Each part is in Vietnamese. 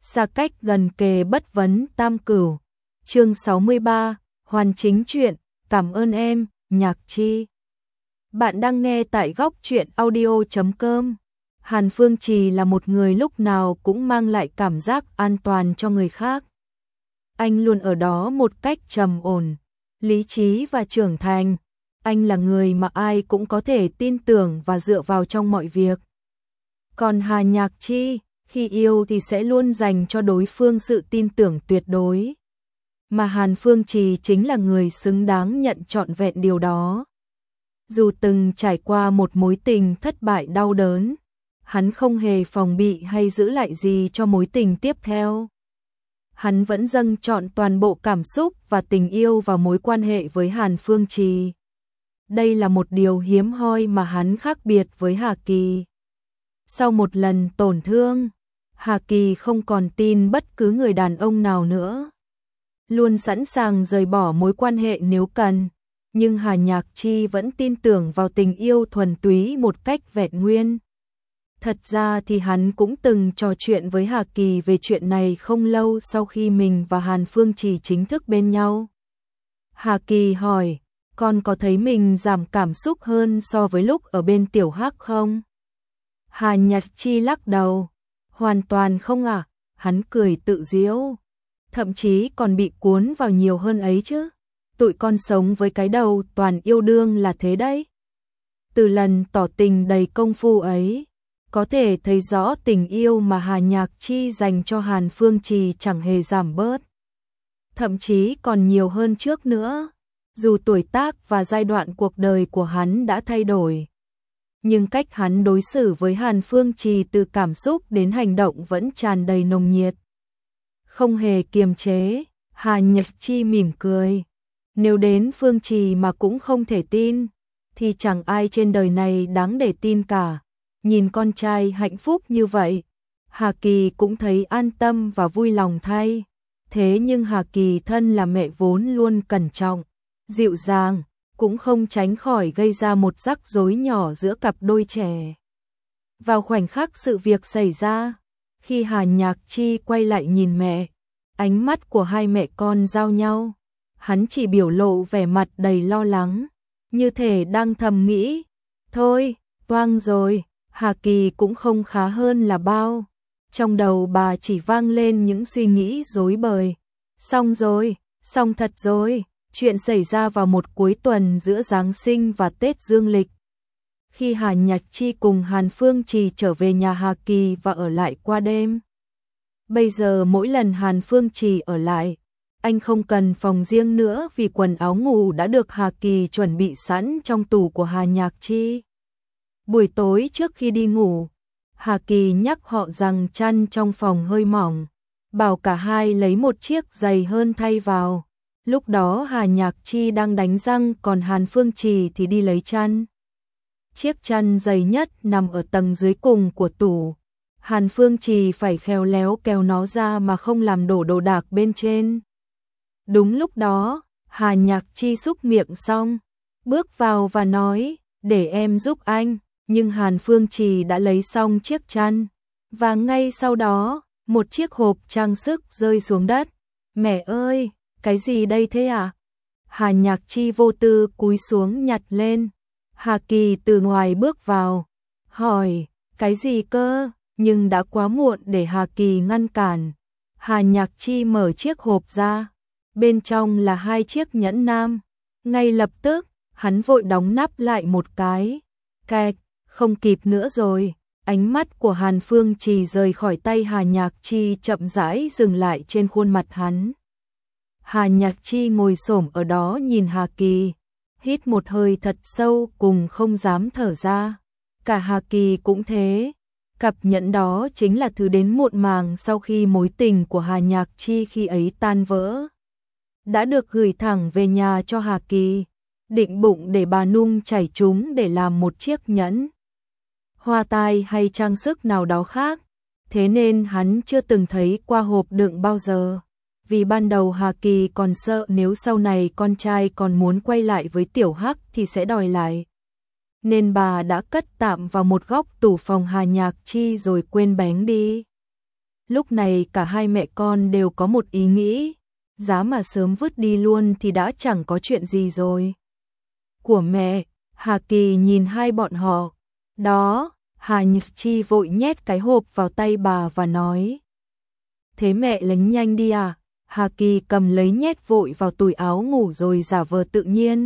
xa cách gần kề bất vấn tam cửu. Chương 63, hoàn chính truyện, cảm ơn em, Nhạc Chi. Bạn đang nghe tại góc truyện audio.com. Hàn Phương Trì là một người lúc nào cũng mang lại cảm giác an toàn cho người khác. Anh luôn ở đó một cách trầm ổn, lý trí và trưởng thành. Anh là người mà ai cũng có thể tin tưởng và dựa vào trong mọi việc. Còn Hà Nhạc Chi, khi yêu thì sẽ luôn dành cho đối phương sự tin tưởng tuyệt đối. Mà Hàn Phương Trì chính là người xứng đáng nhận trọn vẹn điều đó. Dù từng trải qua một mối tình thất bại đau đớn, hắn không hề phòng bị hay giữ lại gì cho mối tình tiếp theo. Hắn vẫn dâng trọn toàn bộ cảm xúc và tình yêu vào mối quan hệ với Hàn Phương Trì. Đây là một điều hiếm hoi mà hắn khác biệt với Hà Kỳ. Sau một lần tổn thương, Hà Kỳ không còn tin bất cứ người đàn ông nào nữa. Luôn sẵn sàng rời bỏ mối quan hệ nếu cần, nhưng Hà Nhạc Chi vẫn tin tưởng vào tình yêu thuần túy một cách vẹn nguyên. Thật ra thì hắn cũng từng trò chuyện với Hà Kỳ về chuyện này không lâu sau khi mình và Hàn Phương Trì chính thức bên nhau. Hà Kỳ hỏi, con có thấy mình giảm cảm xúc hơn so với lúc ở bên Tiểu Hắc không? Hà Nhạc Chi lắc đầu, hoàn toàn không ạ, hắn cười tự giễu. Thậm chí còn bị cuốn vào nhiều hơn ấy chứ. Tụi con sống với cái đầu toàn yêu đương là thế đấy. Từ lần tỏ tình đầy công phu ấy, có thể thấy rõ tình yêu mà Hà Nhạc Chi dành cho Hàn Phương Trì chẳng hề giảm bớt. Thậm chí còn nhiều hơn trước nữa. Dù tuổi tác và giai đoạn cuộc đời của hắn đã thay đổi, nhưng cách hắn đối xử với Hàn Phương Trì từ cảm xúc đến hành động vẫn tràn đầy nồng nhiệt. Không hề kiềm chế, Hà Nhạc Chi mỉm cười. Nếu đến Phương Trì mà cũng không thể tin, thì chẳng ai trên đời này đáng để tin cả. Nhìn con trai hạnh phúc như vậy, Hà Kỳ cũng thấy an tâm và vui lòng thay. Thế nhưng Hà Kỳ thân là mẹ vốn luôn cẩn trọng, dịu dàng, cũng không tránh khỏi gây ra một rắc rối nhỏ giữa cặp đôi trẻ. Vào khoảnh khắc sự việc xảy ra, khi Hà Nhạc Chi quay lại nhìn mẹ, ánh mắt của hai mẹ con giao nhau, hắn chỉ biểu lộ vẻ mặt đầy lo lắng, như thể đang thầm nghĩ, thôi, toang rồi. Hà Kỳ cũng không khá hơn là bao. Trong đầu bà chỉ vang lên những suy nghĩ rối bời. Xong rồi, xong thật rồi. Chuyện xảy ra vào một cuối tuần giữa Giáng sinh và Tết Dương lịch. Khi Hà Nhạc Chi cùng Hàn Phương Trì trở về nhà Hà Kỳ và ở lại qua đêm. Bây giờ mỗi lần Hàn Phương Trì ở lại, anh không cần phòng riêng nữa vì quần áo ngủ đã được Hà Kỳ chuẩn bị sẵn trong tủ của Hà Nhạc Chi. Buổi tối trước khi đi ngủ, Hà Kỳ nhắc họ rằng chăn trong phòng hơi mỏng, bảo cả hai lấy một chiếc dày hơn thay vào. Lúc đó Hà Nhạc Chi đang đánh răng còn Hàn Phương Trì thì đi lấy chăn. Chiếc chăn dày nhất nằm ở tầng dưới cùng của tủ. Hàn Phương Trì phải khéo léo kéo nó ra mà không làm đổ đồ đạc bên trên. Đúng lúc đó, Hà Nhạc Chi xúc miệng xong, bước vào và nói, để em giúp anh. Nhưng Hàn Phương Trì đã lấy xong chiếc chăn, và ngay sau đó, một chiếc hộp trang sức rơi xuống đất. Mẹ ơi, cái gì đây thế à? Hà Nhạc Chi vô tư cúi xuống nhặt lên. Hà Kỳ từ ngoài bước vào, hỏi, cái gì cơ? Nhưng đã quá muộn để Hà Kỳ ngăn cản. Hà Nhạc Chi mở chiếc hộp ra, bên trong là hai chiếc nhẫn nam. Ngay lập tức, hắn vội đóng nắp lại một cái. Kẹt. Không kịp nữa rồi, ánh mắt của Hàn Phương Trì rời khỏi tay Hà Nhạc Chi chậm rãi dừng lại trên khuôn mặt hắn. Hà Nhạc Chi ngồi xổm ở đó nhìn Hà Kỳ, hít một hơi thật sâu cùng không dám thở ra. Cả Hà Kỳ cũng thế, cặp nhẫn đó chính là thứ đến muộn màng sau khi mối tình của Hà Nhạc Chi khi ấy tan vỡ. Đã được gửi thẳng về nhà cho Hà Kỳ, định bụng để bà nung chảy chúng để làm một chiếc nhẫn, hoa tai hay trang sức nào đó khác, thế nên hắn chưa từng thấy qua hộp đựng bao giờ. Vì ban đầu Hà Kỳ còn sợ nếu sau này con trai còn muốn quay lại với Tiểu Hắc thì sẽ đòi lại. Nên bà đã cất tạm vào một góc tủ phòng Hà Nhạc Chi rồi quên bén đi. Lúc này cả hai mẹ con đều có một ý nghĩ, giá mà sớm vứt đi luôn thì đã chẳng có chuyện gì rồi. Của mẹ, Hà Kỳ nhìn hai bọn họ. Đó, Hà Nhật Chi vội nhét cái hộp vào tay bà và nói. Thế mẹ lánh nhanh đi à? Hà Kỳ cầm lấy nhét vội vào túi áo ngủ rồi giả vờ tự nhiên.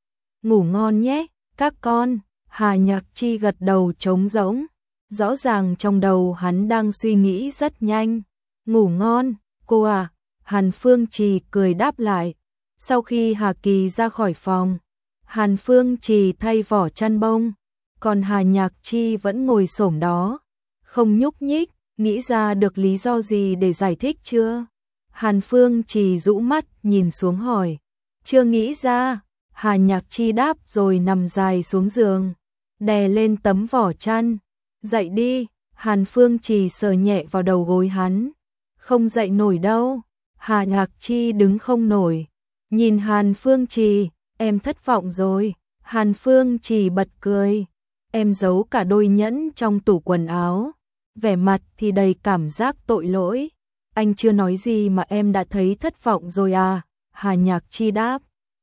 Ngủ ngon nhé, các con. Hà Nhạc Chi gật đầu trống rỗng. Rõ ràng trong đầu hắn đang suy nghĩ rất nhanh. Ngủ ngon, cô à? Hàn Phương Trì cười đáp lại. Sau khi Hà Kỳ ra khỏi phòng, Hàn Phương Trì thay vỏ chăn bông, còn Hà Nhạc Chi vẫn ngồi xổm đó, không nhúc nhích. Nghĩ ra được lý do gì để giải thích chưa? Hàn Phương Trì rũ mắt nhìn xuống hỏi. Chưa nghĩ ra. Hà Nhạc Chi đáp rồi nằm dài xuống giường, đè lên tấm vỏ chăn. Dậy đi. Hàn Phương Trì sờ nhẹ vào đầu gối hắn. Không dậy nổi đâu. Hà Nhạc Chi đứng không nổi. Nhìn Hàn Phương Trì, em thất vọng rồi. Hàn Phương Trì bật cười. Em giấu cả đôi nhẫn trong tủ quần áo. Vẻ mặt thì đầy cảm giác tội lỗi. Anh chưa nói gì mà em đã thấy thất vọng rồi à? Hà Nhạc Chi đáp.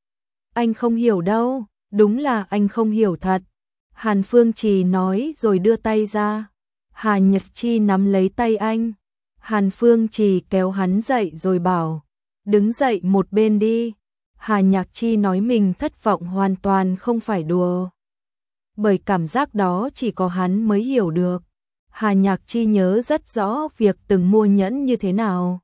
Anh không hiểu đâu, đúng là anh không hiểu thật. Hàn Phương Trì nói rồi đưa tay ra. Hà Nhật Chi nắm lấy tay anh. Hàn Phương Trì kéo hắn dậy rồi bảo. Đứng dậy một bên đi. Hà Nhạc Chi nói mình thất vọng hoàn toàn không phải đùa. Bởi cảm giác đó chỉ có hắn mới hiểu được. Hà Nhạc Chi nhớ rất rõ việc từng mua nhẫn như thế nào.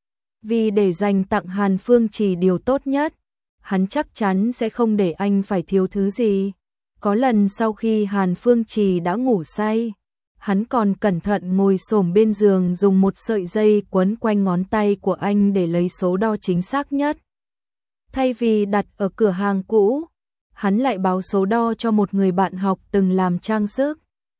Vì để dành tặng Hàn Phương Trì điều tốt nhất, hắn chắc chắn sẽ không để anh phải thiếu thứ gì. Có lần sau khi Hàn Phương Trì đã ngủ say, hắn còn cẩn thận ngồi xổm bên giường dùng một sợi dây quấn quanh ngón tay của anh để lấy số đo chính xác nhất. Thay vì đặt ở cửa hàng cũ, hắn lại báo số đo cho một người bạn học từng làm trang sức.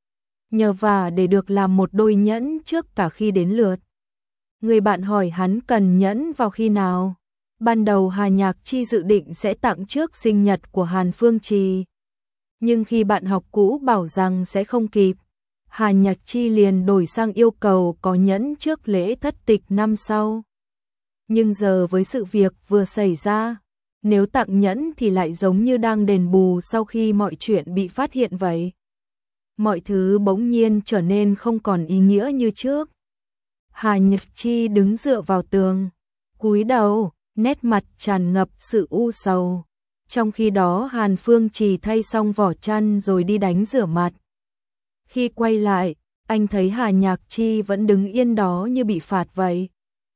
Nhờ vả để được làm một đôi nhẫn trước cả khi đến lượt. Người bạn hỏi hắn cần nhẫn vào khi nào. Ban đầu Hà Nhạc Chi dự định sẽ tặng trước sinh nhật của Hàn Phương Trì. Nhưng khi bạn học cũ bảo rằng sẽ không kịp, Hà Nhạc Chi liền đổi sang yêu cầu có nhẫn trước lễ thất tịch năm sau. Nhưng giờ với sự việc vừa xảy ra, nếu tặng nhẫn thì lại giống như đang đền bù sau khi mọi chuyện bị phát hiện vậy. Mọi thứ bỗng nhiên trở nên không còn ý nghĩa như trước. Hà Nhật Chi đứng dựa vào tường, cúi đầu, nét mặt tràn ngập sự u sầu. Trong khi đó Hàn Phương Trì thay xong vỏ chăn rồi đi đánh rửa mặt. Khi quay lại, anh thấy Hà Nhạc Chi vẫn đứng yên đó như bị phạt vậy.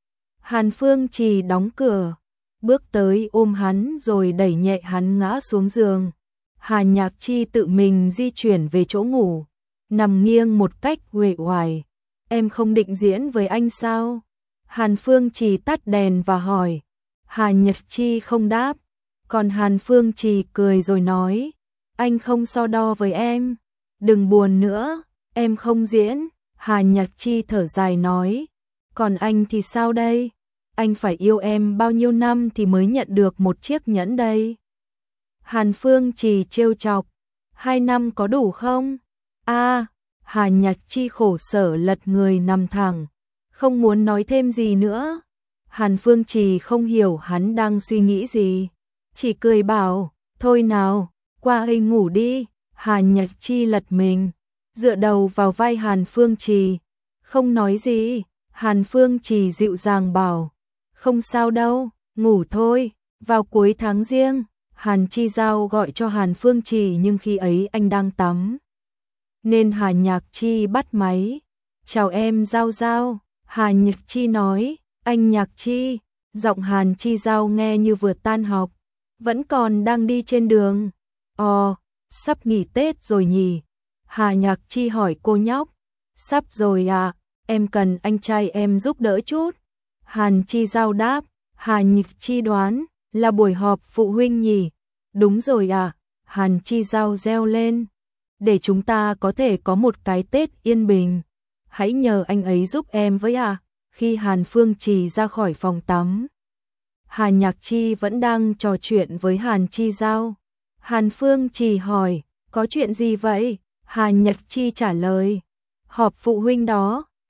Hàn Phương Trì đóng cửa, bước tới ôm hắn rồi đẩy nhẹ hắn ngã xuống giường. Hà Nhạc Chi tự mình di chuyển về chỗ ngủ, nằm nghiêng một cách uể oải. Em không định diễn với anh sao? Hàn Phương Trì tắt đèn và hỏi. Hà Nhật Chi không đáp. Còn Hàn Phương Trì cười rồi nói. Anh không so đo với em. Đừng buồn nữa, em không diễn. Hà Nhật Chi thở dài nói. Còn anh thì sao đây? Anh phải yêu em bao nhiêu năm thì mới nhận được một chiếc nhẫn đây? Hàn Phương Trì trêu chọc. 2 năm có đủ không? Hà Nhạc Chi khổ sở lật người nằm thẳng, không muốn nói thêm gì nữa. Hàn Phương Trì không hiểu hắn đang suy nghĩ gì, chỉ cười bảo, thôi nào, qua đây ngủ đi. Hà Nhạc Chi lật mình, dựa đầu vào vai Hàn Phương Trì, không nói gì. Hàn Phương Trì dịu dàng bảo, không sao đâu, ngủ thôi. Vào cuối tháng Giêng, Hàn Chi Giao gọi cho Hàn Phương Trì nhưng khi ấy anh đang tắm, nên Hà Nhạc Chi bắt máy. Chào em Giao Giao. Hà Nhạc Chi nói. Anh Nhạc Chi. Giọng Hàn Chi Giao nghe như vừa tan học, vẫn còn đang đi trên đường. Sắp nghỉ Tết rồi nhỉ? Hà Nhạc Chi hỏi cô nhóc. Sắp rồi à, em cần anh trai em giúp đỡ chút. Hàn Chi Giao đáp. Hà Nhạc Chi đoán là buổi họp phụ huynh nhỉ? Đúng rồi à, Hàn Chi Giao reo lên. Để chúng ta có thể có một cái Tết yên bình, hãy nhờ anh ấy giúp em với à. Khi Hàn Phương Trì ra khỏi phòng tắm, Hà Nhạc Chi vẫn đang trò chuyện với Hàn Chi Giao. Hàn Phương Trì hỏi, có chuyện gì vậy? Hà Nhạc Chi trả lời, họp phụ huynh đó.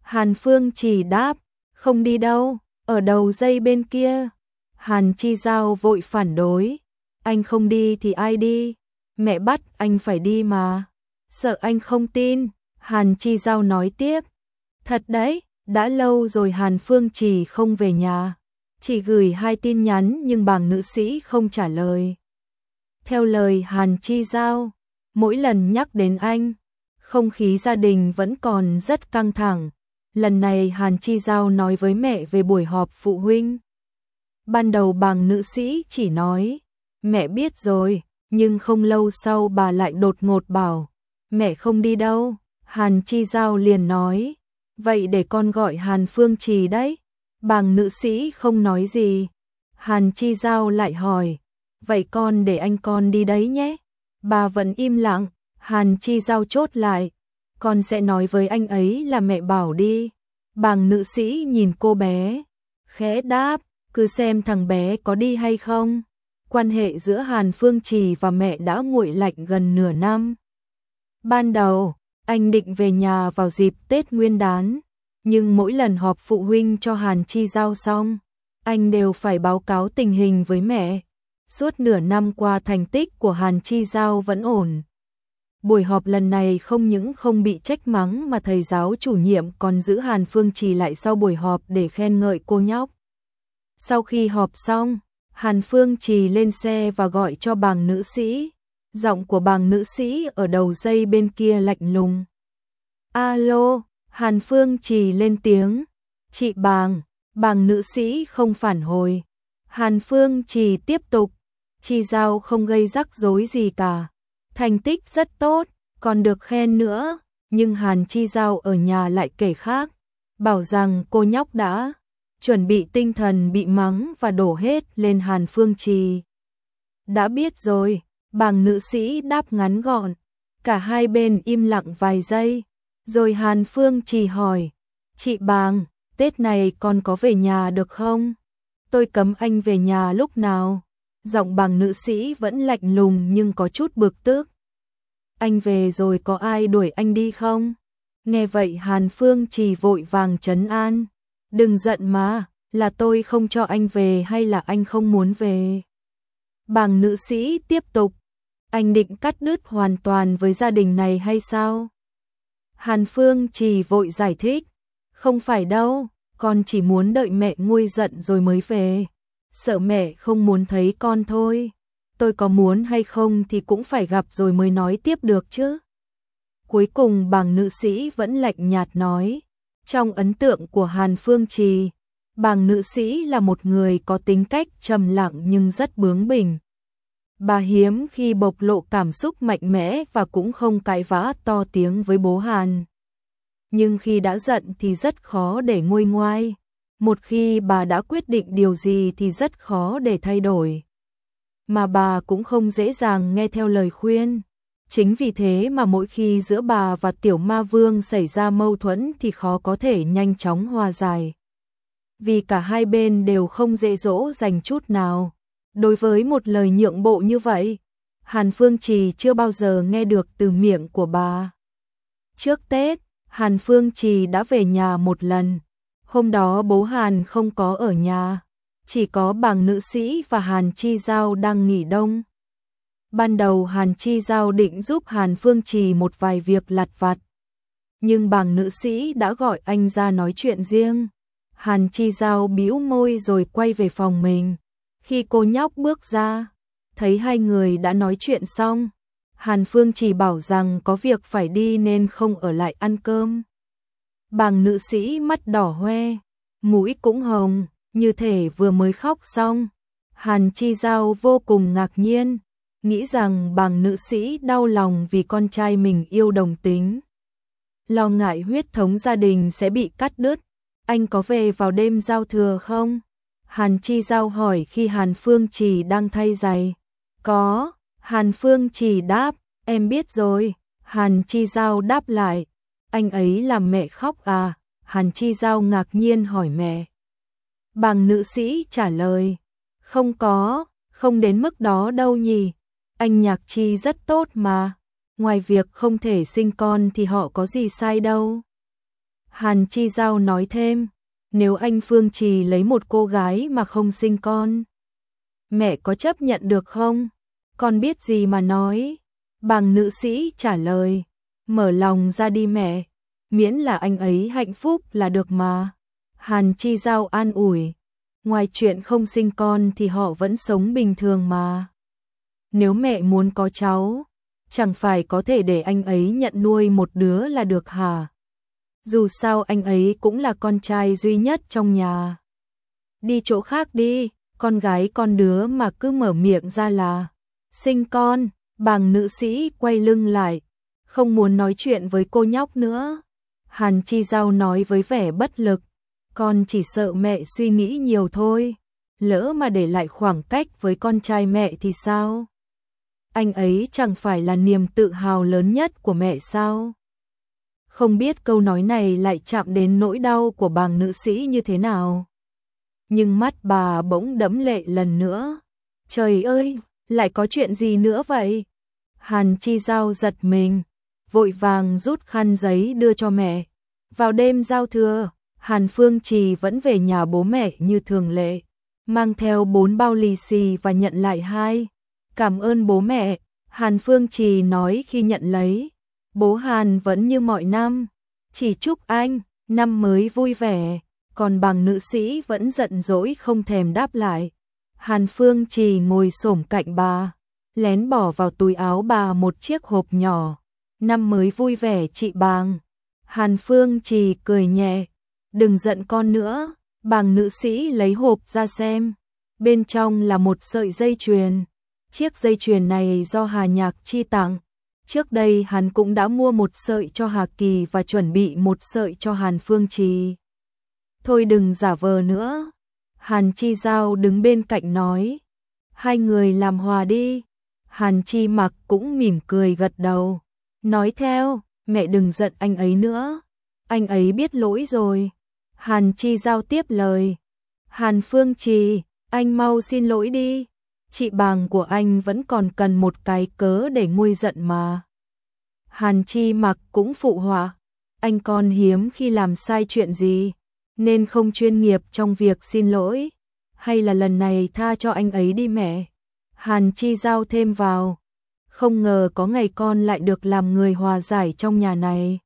Hàn Phương Trì đáp, không đi đâu, ở đầu dây bên kia. Hàn Chi Giao vội phản đối, anh không đi thì ai đi, mẹ bắt anh phải đi mà, sợ anh không tin. Hàn Chi Giao nói tiếp, thật đấy, đã lâu rồi Hàn Phương Trì không về nhà, chỉ gửi 2 tin nhắn nhưng bàng nữ sĩ không trả lời. Theo lời Hàn Chi Giao, mỗi lần nhắc đến anh, không khí gia đình vẫn còn rất căng thẳng. Lần này Hàn Chi Giao nói với mẹ về buổi họp phụ huynh. Ban đầu bàng nữ sĩ chỉ nói, mẹ biết rồi, nhưng không lâu sau bà lại đột ngột bảo, mẹ không đi đâu. Hàn Chi Giao liền nói, vậy để con gọi Hàn Phương Trì đấy. Bàng nữ sĩ không nói gì. Hàn Chi Giao lại hỏi, vậy con để anh con đi đấy nhé. Bà vẫn im lặng. Hàn Chi Giao chốt lại, con sẽ nói với anh ấy là mẹ bảo đi. Bàng nữ sĩ nhìn cô bé, khẽ đáp, cứ xem thằng bé có đi hay không. Quan hệ giữa Hàn Phương Trì và mẹ đã nguội lạnh gần nửa năm. Ban đầu, anh định về nhà vào dịp Tết Nguyên đán, nhưng mỗi lần họp phụ huynh cho Hàn Chi Giao xong, anh đều phải báo cáo tình hình với mẹ. Suốt nửa năm qua thành tích của Hàn Chi Giao vẫn ổn. Buổi họp lần này không những không bị trách mắng mà thầy giáo chủ nhiệm còn giữ Hàn Phương Trì lại sau buổi họp để khen ngợi cô nhóc. Sau khi họp xong, Hàn Phương Trì lên xe và gọi cho bàng nữ sĩ. Giọng của bàng nữ sĩ ở đầu dây bên kia lạnh lùng. Alo, Hàn Phương Trì lên tiếng. Chị bàng. Bàng nữ sĩ không phản hồi. Hàn Phương Trì tiếp tục. Chi Giao không gây rắc rối gì cả. Thành tích rất tốt, còn được khen nữa. Nhưng Hàn Chi Giao ở nhà lại kể khác. Bảo rằng cô nhóc đã chuẩn bị tinh thần bị mắng và đổ hết lên Hàn Phương Trì. Đã biết rồi, bàng nữ sĩ đáp ngắn gọn. Cả hai bên im lặng vài giây. Rồi Hàn Phương Trì hỏi, chị bàng, Tết này con có về nhà được không? Tôi cấm anh về nhà lúc nào? Giọng bàng nữ sĩ vẫn lạnh lùng nhưng có chút bực tức. Anh về rồi có ai đuổi anh đi không? Nghe vậy Hàn Phương Trì vội vàng trấn an. Đừng giận mà, là tôi không cho anh về hay là anh không muốn về? Bàng nữ sĩ tiếp tục. Anh định cắt đứt hoàn toàn với gia đình này hay sao? Hàn Phương Trì vội giải thích. Không phải đâu, con chỉ muốn đợi mẹ nguôi giận rồi mới về. Sợ mẹ không muốn thấy con thôi. Tôi có muốn hay không thì cũng phải gặp rồi mới nói tiếp được chứ. Cuối cùng bàng nữ sĩ vẫn lạnh nhạt nói. Trong ấn tượng của Hàn Phương Trì, bàng nữ sĩ là một người có tính cách trầm lặng nhưng rất bướng bỉnh. Bà hiếm khi bộc lộ cảm xúc mạnh mẽ và cũng không cãi vã to tiếng với bố Hàn. Nhưng khi đã giận thì rất khó để nguôi ngoai. Một khi bà đã quyết định điều gì thì rất khó để thay đổi. Mà bà cũng không dễ dàng nghe theo lời khuyên. Chính vì thế mà mỗi khi giữa bà và Tiểu Ma Vương xảy ra mâu thuẫn thì khó có thể nhanh chóng hòa giải. Vì cả hai bên đều không dễ dỗ dành chút nào. Đối với một lời nhượng bộ như vậy, Hàn Phương Trì chưa bao giờ nghe được từ miệng của bà. Trước Tết, Hàn Phương Trì đã về nhà một lần. Hôm đó bố Hàn không có ở nhà, chỉ có bàng nữ sĩ và Hàn Chi Giao đang nghỉ đông. Ban đầu Hàn Chi Giao định giúp Hàn Phương Trì một vài việc lặt vặt, nhưng bàng nữ sĩ đã gọi anh ra nói chuyện riêng. Hàn Chi Giao bĩu môi rồi quay về phòng mình. Khi cô nhóc bước ra, thấy hai người đã nói chuyện xong, Hàn Phương Trì bảo rằng có việc phải đi nên không ở lại ăn cơm. Bàng nữ sĩ mắt đỏ hoe, mũi cũng hồng, như thể vừa mới khóc xong. Hàn Chi Giao vô cùng ngạc nhiên, nghĩ rằng bàng nữ sĩ đau lòng vì con trai mình yêu đồng tính. Lo ngại huyết thống gia đình sẽ bị cắt đứt. Anh có về vào đêm giao thừa không? Hàn Chi Giao hỏi khi Hàn Phương Trì đang thay giày. Có, Hàn Phương Trì đáp, em biết rồi. Hàn Chi Giao đáp lại, anh ấy làm mẹ khóc à? Hàn Chi Giao ngạc nhiên hỏi mẹ. Bàng nữ sĩ trả lời, không có, không đến mức đó đâu nhỉ. Anh Nhạc Chi rất tốt mà, ngoài việc không thể sinh con thì họ có gì sai đâu. Hàn Chi Giao nói thêm, nếu anh Phương Trì lấy một cô gái mà không sinh con, mẹ có chấp nhận được không? Con biết gì mà nói. Bàng nữ sĩ trả lời, mở lòng ra đi mẹ, miễn là anh ấy hạnh phúc là được mà. Hàn Chi Giao an ủi, ngoài chuyện không sinh con thì họ vẫn sống bình thường mà. Nếu mẹ muốn có cháu, chẳng phải có thể để anh ấy nhận nuôi một đứa là được hả? Dù sao anh ấy cũng là con trai duy nhất trong nhà. Đi chỗ khác đi, con gái con đứa mà cứ mở miệng ra là sinh con. Bàng nữ sĩ quay lưng lại, không muốn nói chuyện với cô nhóc nữa. Hàn Chi Giao nói với vẻ bất lực, con chỉ sợ mẹ suy nghĩ nhiều thôi, lỡ mà để lại khoảng cách với con trai mẹ thì sao? Anh ấy chẳng phải là niềm tự hào lớn nhất của mẹ sao? Không biết câu nói này lại chạm đến nỗi đau của bàng nữ sĩ như thế nào. Nhưng mắt bà bỗng đẫm lệ lần nữa. Trời ơi, lại có chuyện gì nữa vậy? Hàn Chi Giao giật mình, vội vàng rút khăn giấy đưa cho mẹ. Vào đêm giao thừa, Hàn Phương Trì vẫn về nhà bố mẹ như thường lệ, mang theo 4 bao lì xì và nhận lại 2. Cảm ơn bố mẹ, Hàn Phương Trì nói khi nhận lấy. Bố Hàn vẫn như mọi năm, chỉ chúc anh năm mới vui vẻ, còn bàng nữ sĩ vẫn giận dỗi không thèm đáp lại. Hàn Phương Trì ngồi xổm cạnh bà, lén bỏ vào túi áo bà một chiếc hộp nhỏ. Năm mới vui vẻ chị Bàng. Hàn Phương Trì cười nhẹ, đừng giận con nữa. Bàng nữ sĩ lấy hộp ra xem, bên trong là một sợi dây chuyền. Chiếc dây chuyền này do Hà Nhạc Chi tặng. Trước đây hắn cũng đã mua một sợi cho Hà Kỳ và chuẩn bị một sợi cho Hàn Phương Trì. Thôi đừng giả vờ nữa. Hàn Chi Giao đứng bên cạnh nói, hai người làm hòa đi. Hàn Chi Mặc cũng mỉm cười gật đầu, nói theo, mẹ đừng giận anh ấy nữa, anh ấy biết lỗi rồi. Hàn Chi Giao tiếp lời, Hàn Phương Trì, anh mau xin lỗi đi, chị Bàng của anh vẫn còn cần một cái cớ để nguôi giận mà. Hàn Chi Mặc cũng phụ họa, anh con hiếm khi làm sai chuyện gì, nên không chuyên nghiệp trong việc xin lỗi, hay là lần này tha cho anh ấy đi mẹ. Hàn Chi Giao thêm vào, không ngờ có ngày con lại được làm người hòa giải trong nhà này.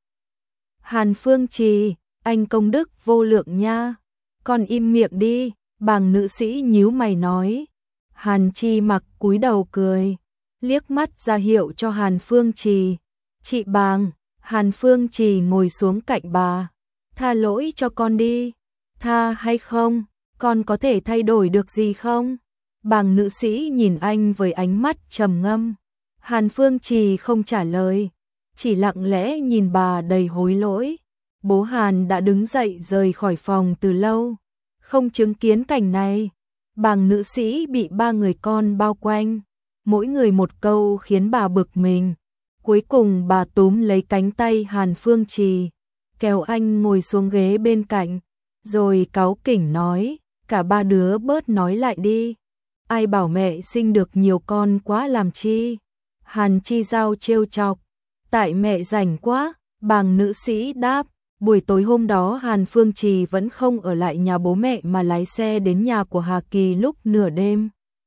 Hàn Phương Trì, anh công đức vô lượng nha, con im miệng đi. Bàng nữ sĩ nhíu mày nói. Hàn Chi Mặc cúi đầu cười, liếc mắt ra hiệu cho Hàn Phương Trì. Chị Bàng. Hàn Phương Trì ngồi xuống cạnh bà, tha lỗi cho con đi. Tha hay không, con có thể thay đổi được gì không? Bàng nữ sĩ nhìn anh với ánh mắt trầm ngâm. Hàn Phương Trì không trả lời, chỉ lặng lẽ nhìn bà đầy hối lỗi. Bố Hàn đã đứng dậy rời khỏi phòng từ lâu, không chứng kiến cảnh này. Bàng nữ sĩ bị 3 người con bao quanh, mỗi người một câu khiến bà bực mình. Cuối cùng bà túm lấy cánh tay Hàn Phương Trì, kéo anh ngồi xuống ghế bên cạnh, rồi cáu kỉnh nói, cả 3 đứa bớt nói lại đi. Ai bảo mẹ sinh được nhiều con quá làm chi? Hàn Chi Giao trêu chọc, tại mẹ rảnh quá. Bàng nữ sĩ đáp. Buổi tối hôm đó Hàn Phương Trì vẫn không ở lại nhà bố mẹ mà lái xe đến nhà của Hà Kỳ lúc nửa đêm.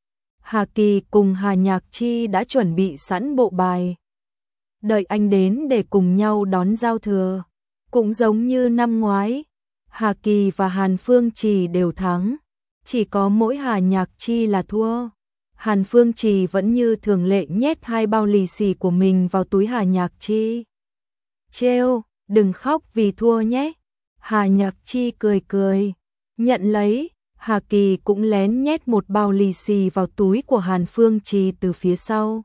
Hà Kỳ cùng Hà Nhạc Chi đã chuẩn bị sẵn bộ bài, đợi anh đến để cùng nhau đón giao thừa. Cũng giống như năm ngoái, Hà Kỳ và Hàn Phương Trì đều thắng, chỉ có mỗi Hà Nhạc Chi là thua. Hàn Phương Trì vẫn như thường lệ nhét 2 bao lì xì của mình vào túi Hà Nhạc Chi. Trêu, đừng khóc vì thua nhé. Hà Nhạc Chi cười cười, nhận lấy. Hà Kỳ cũng lén nhét một bao lì xì vào túi của Hàn Phương Trì từ phía sau.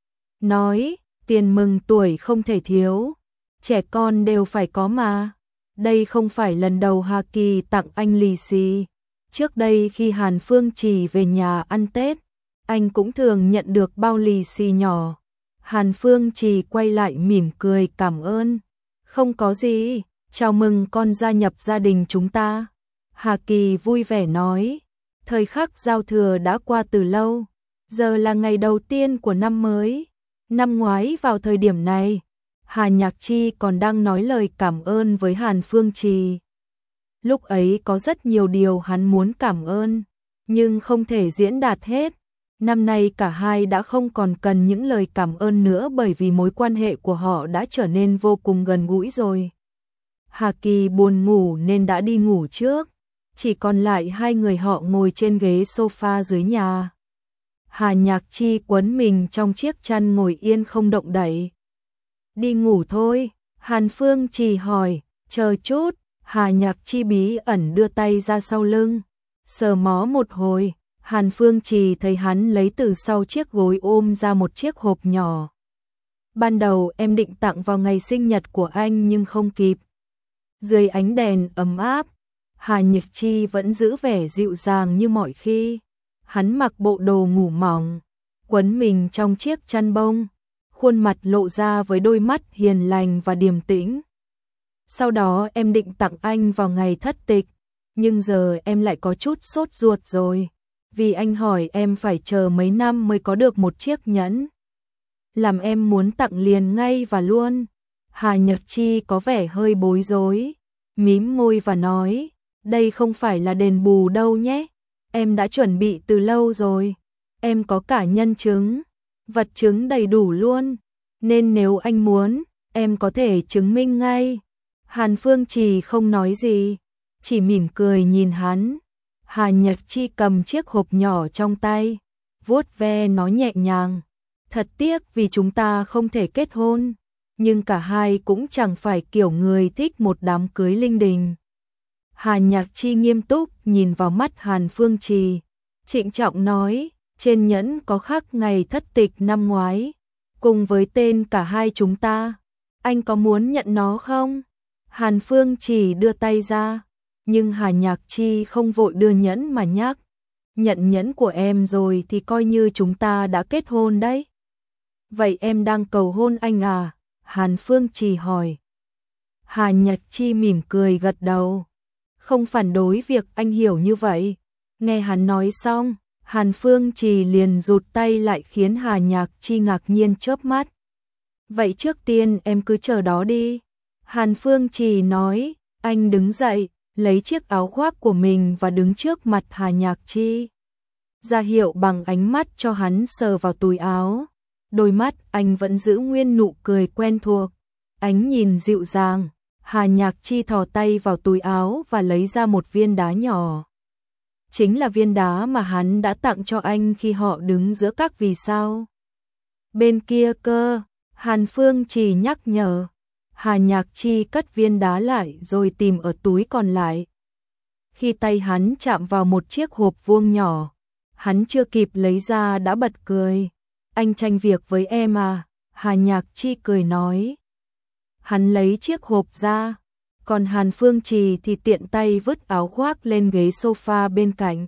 Nói, tiền mừng tuổi không thể thiếu, trẻ con đều phải có mà. Đây không phải lần đầu Hà Kỳ tặng anh lì xì. Trước đây khi Hàn Phương Trì về nhà ăn Tết, anh cũng thường nhận được bao lì xì nhỏ. Hàn Phương Trì quay lại mỉm cười cảm ơn. Không có gì, chào mừng con gia nhập gia đình chúng ta. Hà Kỳ vui vẻ nói, thời khắc giao thừa đã qua từ lâu, giờ là ngày đầu tiên của năm mới. Năm ngoái vào thời điểm này, Hà Nhạc Chi còn đang nói lời cảm ơn với Hàn Phương Trì. Lúc ấy có rất nhiều điều hắn muốn cảm ơn, nhưng không thể diễn đạt hết. Năm nay cả hai đã không còn cần những lời cảm ơn nữa bởi vì mối quan hệ của họ đã trở nên vô cùng gần gũi rồi. Hà Kỳ buồn ngủ nên đã đi ngủ trước, chỉ còn lại hai người họ ngồi trên ghế sofa dưới nhà. Hà Nhạc Chi quấn mình trong chiếc chăn ngồi yên không động đậy. Đi ngủ thôi, Hàn Phương Trì hỏi, chờ chút. Hà Nhạc Chi bí ẩn đưa tay ra sau lưng, sờ mó một hồi. Hàn Phương Trì thấy hắn lấy từ sau chiếc gối ôm ra một chiếc hộp nhỏ. Ban đầu em định tặng vào ngày sinh nhật của anh nhưng không kịp. Dưới ánh đèn ấm áp, Hà Nhạc Chi vẫn giữ vẻ dịu dàng như mọi khi. Hắn mặc bộ đồ ngủ mỏng, quấn mình trong chiếc chăn bông, khuôn mặt lộ ra với đôi mắt hiền lành và điềm tĩnh. Sau đó em định tặng anh vào ngày thất tịch, nhưng giờ em lại có chút sốt ruột rồi, vì anh hỏi em phải chờ mấy năm mới có được một chiếc nhẫn. Làm em muốn tặng liền ngay và luôn. Hà Nhạc Chi có vẻ hơi bối rối, mím môi và nói, đây không phải là đền bù đâu nhé, em đã chuẩn bị từ lâu rồi, em có cả nhân chứng, vật chứng đầy đủ luôn, nên nếu anh muốn, em có thể chứng minh ngay. Hàn Phương Trì không nói gì, chỉ mỉm cười nhìn hắn. Hà Nhạc Chi cầm chiếc hộp nhỏ trong tay, vuốt ve nó nhẹ nhàng. Thật tiếc vì chúng ta không thể kết hôn, nhưng cả hai cũng chẳng phải kiểu người thích một đám cưới linh đình. Hà Nhạc Chi nghiêm túc nhìn vào mắt Hàn Phương Trì, trịnh trọng nói, trên nhẫn có khắc ngày thất tịch năm ngoái, cùng với tên cả hai chúng ta. Anh có muốn nhận nó không? Hàn Phương Trì đưa tay ra, nhưng Hà Nhạc Chi không vội đưa nhẫn mà nhắc. Nhận nhẫn của em rồi thì coi như chúng ta đã kết hôn đấy. Vậy em đang cầu hôn anh à? Hàn Phương Trì hỏi. Hà Nhạc Chi mỉm cười gật đầu, không phản đối việc anh hiểu như vậy. Nghe hắn nói xong, Hàn Phương Trì liền rụt tay lại khiến Hà Nhạc Chi ngạc nhiên chớp mắt. Vậy trước tiên em cứ chờ đó đi. Hàn Phương Trì nói, anh đứng dậy, lấy chiếc áo khoác của mình và đứng trước mặt Hà Nhạc Chi. Ra hiệu bằng ánh mắt cho hắn sờ vào túi áo. Đôi mắt anh vẫn giữ nguyên nụ cười quen thuộc, ánh nhìn dịu dàng. Hà Nhạc Chi thò tay vào túi áo và lấy ra một viên đá nhỏ. Chính là viên đá mà hắn đã tặng cho anh khi họ đứng giữa các vì sao. Bên kia cơ, Hàn Phương Trì nhắc nhở. Hà Nhạc Chi cất viên đá lại rồi tìm ở túi còn lại. Khi tay hắn chạm vào một chiếc hộp vuông nhỏ, hắn chưa kịp lấy ra đã bật cười. Anh tranh việc với em à? Hà Nhạc Chi cười nói. Hắn lấy chiếc hộp ra, còn Hàn Phương Trì thì tiện tay vứt áo khoác lên ghế sofa bên cạnh.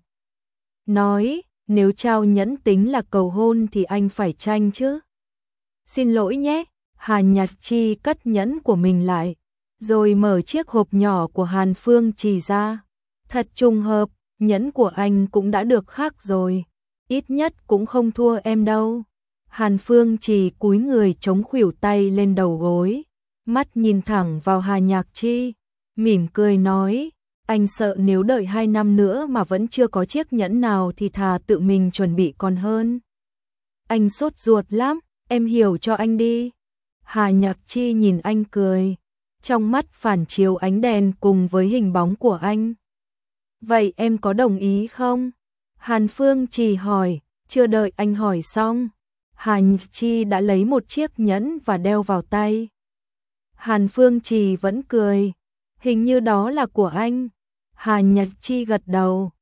Nói, nếu trao nhẫn tính là cầu hôn thì anh phải tranh chứ. Xin lỗi nhé. Hà Nhạc Chi cất nhẫn của mình lại, rồi mở chiếc hộp nhỏ của Hàn Phương Trì ra. Thật trùng hợp, nhẫn của anh cũng đã được khắc rồi, ít nhất cũng không thua em đâu. Hàn Phương Trì cúi người chống khuỷu tay lên đầu gối, mắt nhìn thẳng vào Hà Nhạc Chi, mỉm cười nói, anh sợ nếu đợi 2 năm nữa mà vẫn chưa có chiếc nhẫn nào thì thà tự mình chuẩn bị còn hơn. Anh sốt ruột lắm, em hiểu cho anh đi. Hà Nhạc Chi nhìn anh cười, trong mắt phản chiếu ánh đèn cùng với hình bóng của anh. Vậy em có đồng ý không? Hàn Phương Trì hỏi, chưa đợi anh hỏi xong, Hà Nhạc Chi đã lấy một chiếc nhẫn và đeo vào tay. Hàn Phương Trì vẫn cười, hình như đó là của anh. Hà Nhạc Chi gật đầu,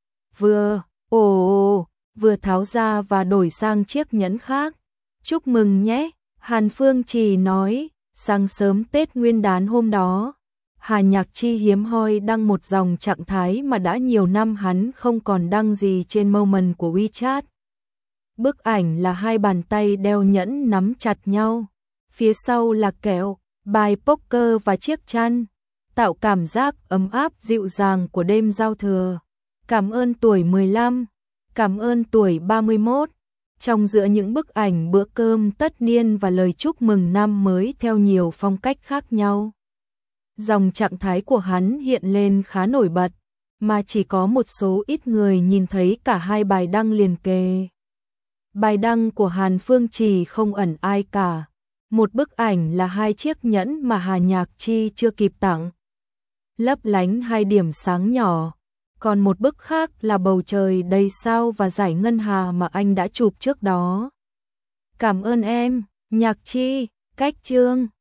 vừa tháo ra và đổi sang chiếc nhẫn khác. Chúc mừng nhé. Hàn Phương Trì nói, sáng sớm Tết Nguyên đán hôm đó, Hà Nhạc Chi hiếm hoi đăng một dòng trạng thái mà đã nhiều năm hắn không còn đăng gì trên moment của WeChat. Bức ảnh là hai bàn tay đeo nhẫn nắm chặt nhau, phía sau là kẹo, bài poker và chiếc chăn, tạo cảm giác ấm áp dịu dàng của đêm giao thừa. Cảm ơn tuổi 15, cảm ơn tuổi 31. Trong giữa những bức ảnh bữa cơm tất niên và lời chúc mừng năm mới theo nhiều phong cách khác nhau. Dòng trạng thái của hắn hiện lên khá nổi bật, mà chỉ có một số ít người nhìn thấy cả hai bài đăng liền kề. Bài đăng của Hàn Phương Trì không ẩn ai cả. Một bức ảnh là hai chiếc nhẫn mà Hà Nhạc Chi chưa kịp tặng, lấp lánh hai điểm sáng nhỏ. Còn một bức khác là bầu trời đầy sao và dải ngân hà mà anh đã chụp trước đó. Cảm ơn em, Nhạc Chi, cách chương.